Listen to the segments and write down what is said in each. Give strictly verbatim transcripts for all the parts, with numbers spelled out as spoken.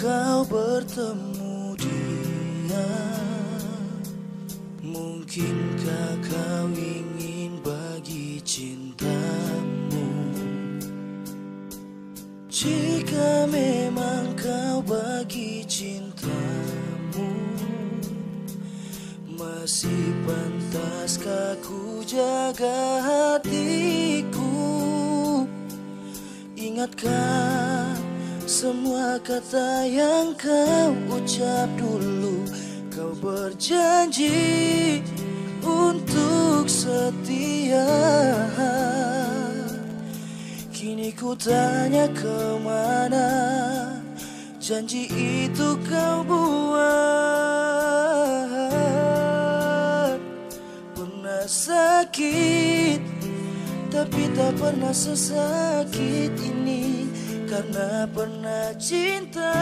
kau bertemu dia? Mungkinkah kau ingin bagi cintamu? Jika memang kau bagi cintamu, masih pantaskah ku jaga hatiku? Ingatkah semua kata yang kau ucap dulu? Kau berjanji untuk setia. Kini ku tanya kemana janji itu kau buat. Pernah sakit, tapi tak pernah sesakit ini. Karena pernah cinta,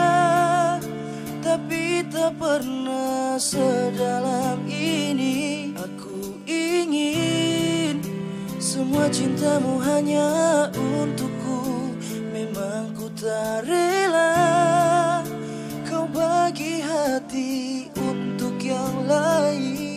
tapi tak pernah sedalam ini. Aku ingin semua cintamu hanya untukku. Memang ku tak rela kau bagi hati untuk yang lain.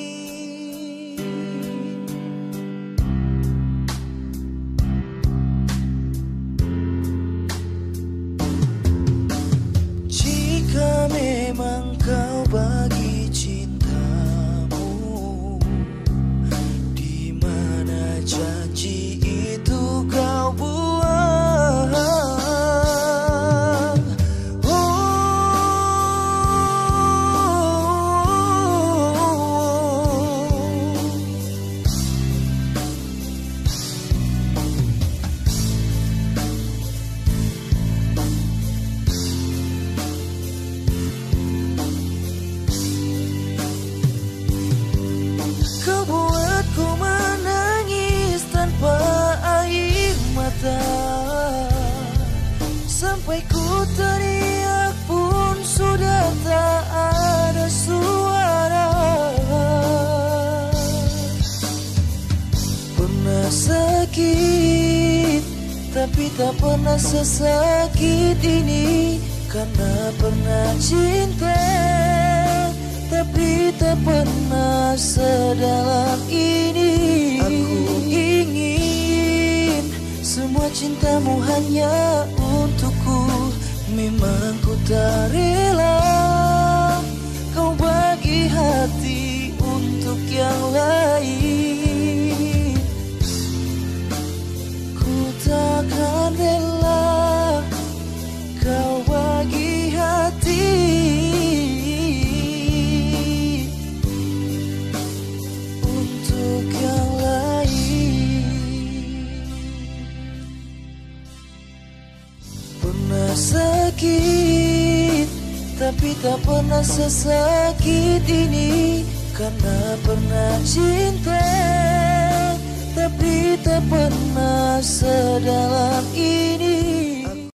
Jika memang kau bagi cintamu, di mana janji itu kau buang? Kau buatku menangis tanpa air mata, sampai ku teriak pun sudah tak ada suara. Pernah sakit, tapi tak pernah sesakit ini. Karena pernah cinta, tapi tak pernah sedalam ini. Aku ingin semua cintamu hanya untukku. Memang ku tak rela kau bagi hati untuk yang lain. Ku takkan rela kau bagi hati untuk yang lain. Pernah sakit, tapi tak pernah sesakit ini. Karena pernah cinta, tapi tak pernah sedalam ini.